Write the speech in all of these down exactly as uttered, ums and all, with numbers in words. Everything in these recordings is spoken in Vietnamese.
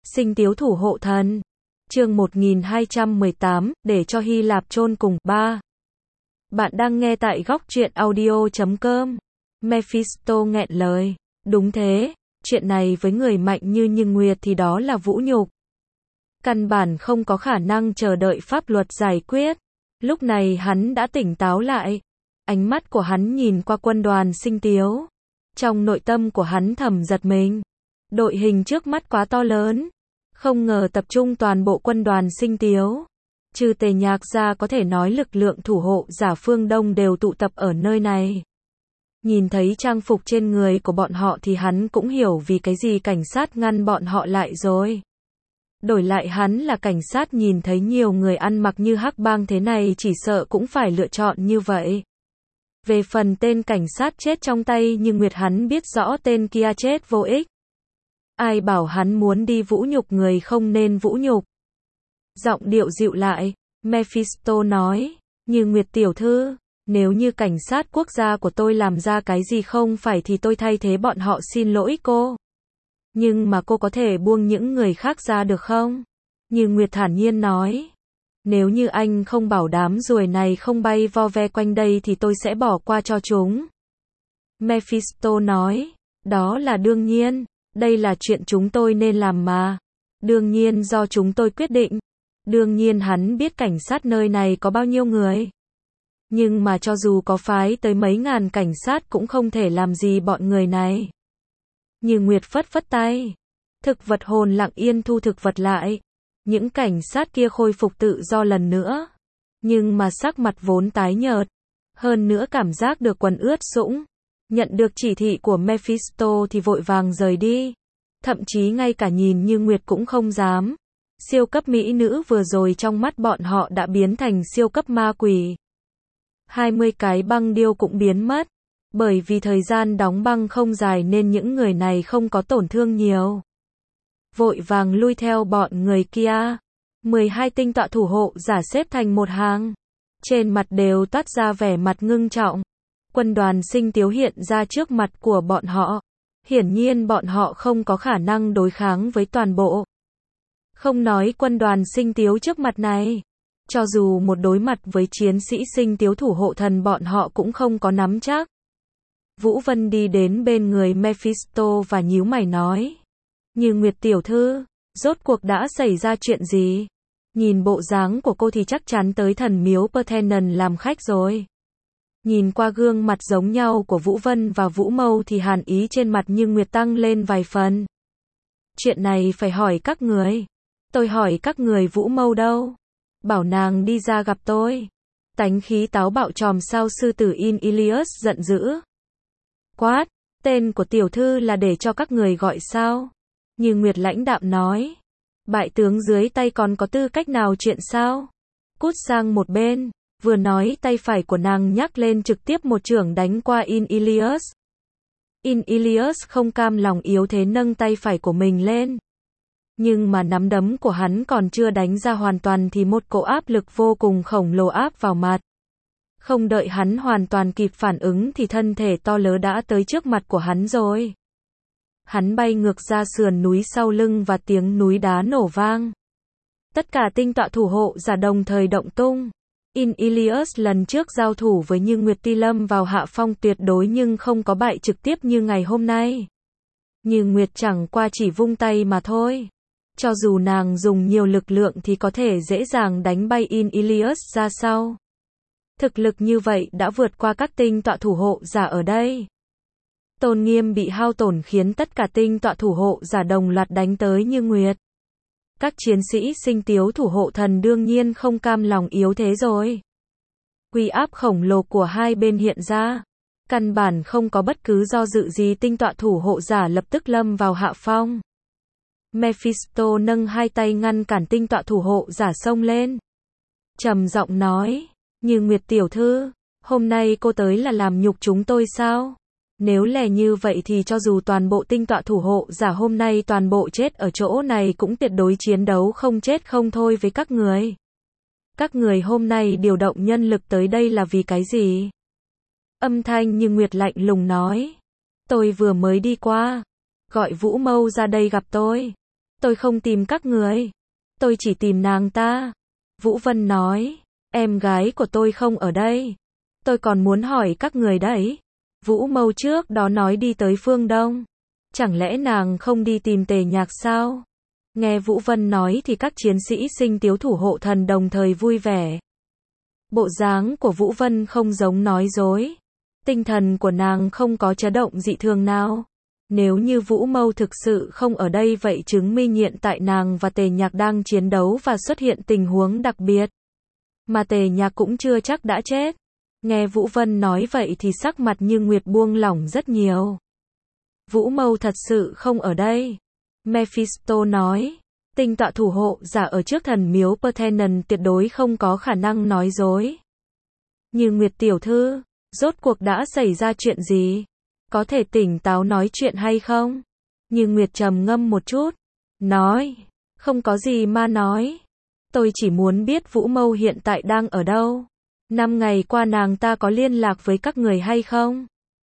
Sinh tiếu thủ hộ thần. Chương một nghìn hai trăm mười tám, để cho Hy Lạp chôn cùng. ba. Bạn đang nghe tại góc truyện audio chấm com. Mephisto nghẹn lời. Đúng thế, chuyện này với người mạnh như Như Nguyệt thì đó là vũ nhục. Căn bản không có khả năng chờ đợi pháp luật giải quyết. Lúc này hắn đã tỉnh táo lại. Ánh mắt của hắn nhìn qua quân đoàn Sinh Tiếu. Trong nội tâm của hắn thầm giật mình. Đội hình trước mắt quá to lớn. Không ngờ tập trung toàn bộ quân đoàn Sinh Tiếu. Trừ Tề Nhạc ra có thể nói lực lượng thủ hộ giả phương Đông đều tụ tập ở nơi này. Nhìn thấy trang phục trên người của bọn họ thì hắn cũng hiểu vì cái gì cảnh sát ngăn bọn họ lại rồi. Đổi lại hắn là cảnh sát nhìn thấy nhiều người ăn mặc như hắc bang thế này chỉ sợ cũng phải lựa chọn như vậy. Về phần tên cảnh sát chết trong tay Như Nguyệt hắn biết rõ tên kia chết vô ích. Ai bảo hắn muốn đi vũ nhục người không nên vũ nhục. Giọng điệu dịu lại, Mephisto nói, Như Nguyệt tiểu thư, nếu như cảnh sát quốc gia của tôi làm ra cái gì không phải thì tôi thay thế bọn họ xin lỗi cô. Nhưng mà cô có thể buông những người khác ra được không? Như Nguyệt thản nhiên nói, nếu như anh không bảo đám ruồi này không bay vo ve quanh đây thì tôi sẽ bỏ qua cho chúng. Mephisto nói, đó là đương nhiên, đây là chuyện chúng tôi nên làm mà. Đương nhiên do chúng tôi quyết định. Đương nhiên hắn biết cảnh sát nơi này có bao nhiêu người. Nhưng mà cho dù có phái tới mấy ngàn cảnh sát cũng không thể làm gì bọn người này. Như Nguyệt phất phất tay. Thực vật hồn lặng yên thu thực vật lại. Những cảnh sát kia khôi phục tự do lần nữa. Nhưng mà sắc mặt vốn tái nhợt. Hơn nữa cảm giác được quần ướt sũng. Nhận được chỉ thị của Mephisto thì vội vàng rời đi. Thậm chí ngay cả nhìn Như Nguyệt cũng không dám. Siêu cấp mỹ nữ vừa rồi trong mắt bọn họ đã biến thành siêu cấp ma quỷ. hai mươi cái băng điêu cũng biến mất. Bởi vì thời gian đóng băng không dài nên những người này không có tổn thương nhiều. Vội vàng lui theo bọn người kia. mười hai tinh tọa thủ hộ giả xếp thành một hàng. Trên mặt đều toát ra vẻ mặt ngưng trọng. Quân đoàn Sinh Tiếu hiện ra trước mặt của bọn họ. Hiển nhiên bọn họ không có khả năng đối kháng với toàn bộ. Không nói quân đoàn Sinh Tiếu trước mặt này. Cho dù một đối mặt với chiến sĩ Sinh Tiếu thủ hộ thần bọn họ cũng không có nắm chắc. Vũ Vân đi đến bên người Mephisto và nhíu mày nói. Như Nguyệt tiểu thư, rốt cuộc đã xảy ra chuyện gì? Nhìn bộ dáng của cô thì chắc chắn tới thần miếu Parthenon làm khách rồi. Nhìn qua gương mặt giống nhau của Vũ Vân và Vũ Mâu thì hàn ý trên mặt Như Nguyệt tăng lên vài phần. Chuyện này phải hỏi các người. Tôi hỏi các người Vũ Mâu đâu? Bảo nàng đi ra gặp tôi. Tánh khí táo bạo tròm sao sư tử In Ilias giận dữ. Quát, tên của tiểu thư là để cho các người gọi sao? Như Nguyệt lãnh đạm nói. Bại tướng dưới tay còn có tư cách nào chuyện sao? Cút sang một bên. Vừa nói tay phải của nàng nhắc lên trực tiếp một chưởng đánh qua In Ilias. In Ilias không cam lòng yếu thế nâng tay phải của mình lên. Nhưng mà nắm đấm của hắn còn chưa đánh ra hoàn toàn thì một cỗ áp lực vô cùng khổng lồ áp vào mặt. Không đợi hắn hoàn toàn kịp phản ứng thì thân thể to lớn đã tới trước mặt của hắn rồi. Hắn bay ngược ra sườn núi sau lưng và tiếng núi đá nổ vang. Tất cả tinh tọa thủ hộ giả đồng thời động tung. In Ilias lần trước giao thủ với Như Nguyệt Ti lâm vào hạ phong tuyệt đối nhưng không có bại trực tiếp như ngày hôm nay. Như Nguyệt chẳng qua chỉ vung tay mà thôi. Cho dù nàng dùng nhiều lực lượng thì có thể dễ dàng đánh bay In Ilias ra sau. Thực lực như vậy đã vượt qua các tinh tọa thủ hộ giả ở đây. Tôn nghiêm bị hao tổn khiến tất cả tinh tọa thủ hộ giả đồng loạt đánh tới Như Nguyệt. Các chiến sĩ Sinh Tiếu thủ hộ thần đương nhiên không cam lòng yếu thế rồi. Uy áp khổng lồ của hai bên hiện ra. Căn bản không có bất cứ do dự gì tinh tọa thủ hộ giả lập tức lâm vào hạ phong. Mephisto nâng hai tay ngăn cản tinh tọa thủ hộ giả xông lên. Trầm giọng nói, Như Nguyệt tiểu thư, hôm nay cô tới là làm nhục chúng tôi sao? Nếu lẽ như vậy thì cho dù toàn bộ tinh tọa thủ hộ giả hôm nay toàn bộ chết ở chỗ này cũng tuyệt đối chiến đấu không chết không thôi với các người. Các người hôm nay điều động nhân lực tới đây là vì cái gì? Âm thanh Như Nguyệt lạnh lùng nói. Tôi vừa mới đi qua. Gọi Vũ Mâu ra đây gặp tôi. Tôi không tìm các người. Tôi chỉ tìm nàng ta. Vũ Vân nói, em gái của tôi không ở đây. Tôi còn muốn hỏi các người đấy. Vũ Mâu trước đó nói đi tới phương Đông. Chẳng lẽ nàng không đi tìm Tề Nhạc sao? Nghe Vũ Vân nói thì các chiến sĩ Sinh Tiếu thủ hộ thần đồng thời vui vẻ. Bộ dáng của Vũ Vân không giống nói dối. Tinh thần của nàng không có chấn động dị thường nào. Nếu như Vũ Mâu thực sự không ở đây vậy chứng minh hiện tại nàng và Tề Nhạc đang chiến đấu và xuất hiện tình huống đặc biệt. Mà Tề Nhạc cũng chưa chắc đã chết. Nghe Vũ Vân nói vậy thì sắc mặt Như Nguyệt buông lỏng rất nhiều. Vũ Mâu thật sự không ở đây. Mephisto nói, tinh tọa thủ hộ giả ở trước thần miếu Parthenon tuyệt đối không có khả năng nói dối. Như Nguyệt tiểu thư, rốt cuộc đã xảy ra chuyện gì? Có thể tỉnh táo nói chuyện hay không? Như Nguyệt trầm ngâm một chút, nói, không có gì mà nói. Tôi chỉ muốn biết Vũ Mâu hiện tại đang ở đâu. Năm ngày qua nàng ta có liên lạc với các người hay không?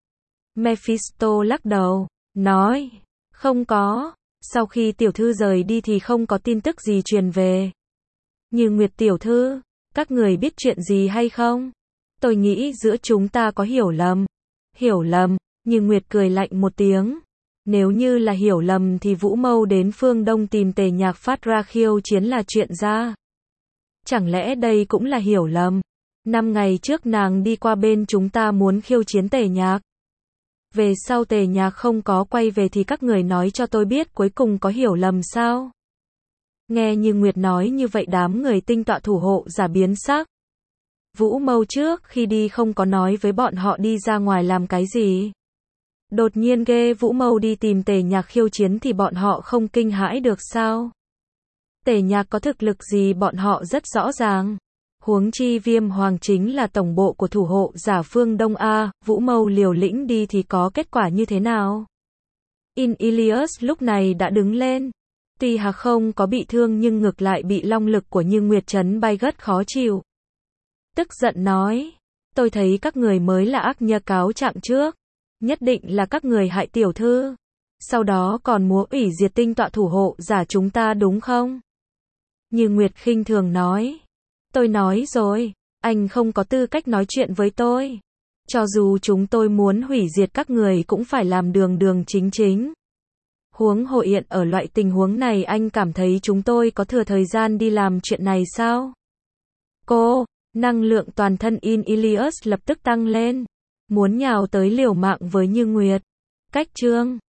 Mephisto lắc đầu, nói, không có. Sau khi tiểu thư rời đi thì không có tin tức gì truyền về. Như Nguyệt tiểu thư, các người biết chuyện gì hay không? Tôi nghĩ giữa chúng ta có hiểu lầm. Hiểu lầm? Như Nguyệt cười lạnh một tiếng. Nếu như là hiểu lầm thì Vũ Mâu đến phương Đông tìm Tề Nhạc phát ra khiêu chiến là chuyện ra. Chẳng lẽ đây cũng là hiểu lầm? Năm ngày trước nàng đi qua bên chúng ta muốn khiêu chiến Tề Nhạc. Về sau Tề Nhạc không có quay về thì các người nói cho tôi biết cuối cùng có hiểu lầm sao? Nghe Như Nguyệt nói như vậy đám người tinh tọa thủ hộ giả biến sắc. Vũ Mâu trước khi đi không có nói với bọn họ đi ra ngoài làm cái gì. Đột nhiên ghê Vũ Mâu đi tìm Tề Nhạc khiêu chiến thì bọn họ không kinh hãi được sao? Tề Nhạc có thực lực gì bọn họ rất rõ ràng. Huống chi Viêm Hoàng chính là tổng bộ của thủ hộ giả phương Đông A, Vũ Mâu liều lĩnh đi thì có kết quả như thế nào? In Ilias lúc này đã đứng lên. Tuy hà không có bị thương nhưng ngược lại bị long lực của Như Nguyệt chấn bay gất khó chịu. Tức giận nói, tôi thấy các người mới là ác nhơ cáo trạng trước. Nhất định là các người hại tiểu thư. Sau đó còn múa ủy diệt tinh tọa thủ hộ giả chúng ta đúng không? Như Nguyệt khinh thường nói. Tôi nói rồi, anh không có tư cách nói chuyện với tôi. Cho dù chúng tôi muốn hủy diệt các người cũng phải làm đường đường chính chính. Huống hồ hiện ở loại tình huống này anh cảm thấy chúng tôi có thừa thời gian đi làm chuyện này sao? Cô, năng lượng toàn thân In Ilias lập tức tăng lên. Muốn nhào tới liều mạng với Như Nguyệt. Cách chương